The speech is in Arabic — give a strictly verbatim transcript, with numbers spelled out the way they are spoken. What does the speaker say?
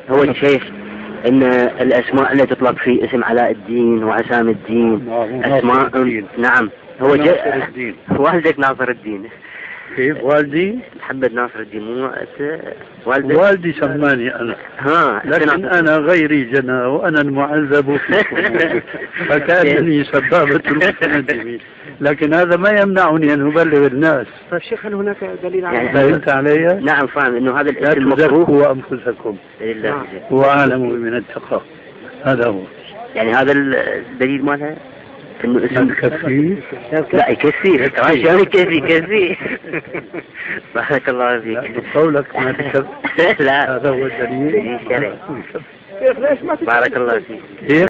هو الشيخ ان الاسماء اللي تطلق في اسم علاء الدين وعسام الدين اسماء الدين. نعم هو ناصر الدين. والدك ناصر الدين. كيف والدي؟ محمد ناصر الدين مو والدك؟ والدي سماني انا. ها لكن انا غيري جنى وانا المعذب في فكانني سبابة المتندمين، لكن هذا ما يمنعني ان ابلغ الناس. طيب شيخ هل هناك دليل على يعني فهمت علي؟ نعم فاهم انه هذا لا الاسم مكروه. تزكوا انفسكم واعلموا من التقى. هذا هو يعني هذا الدليل مالها انه اسم كفي. لا يكفي كمان شلون يكفي يكفي. بارك الله فيك. قولك ما تكفي. لا هذا هو الدليل. بارك الله فيك.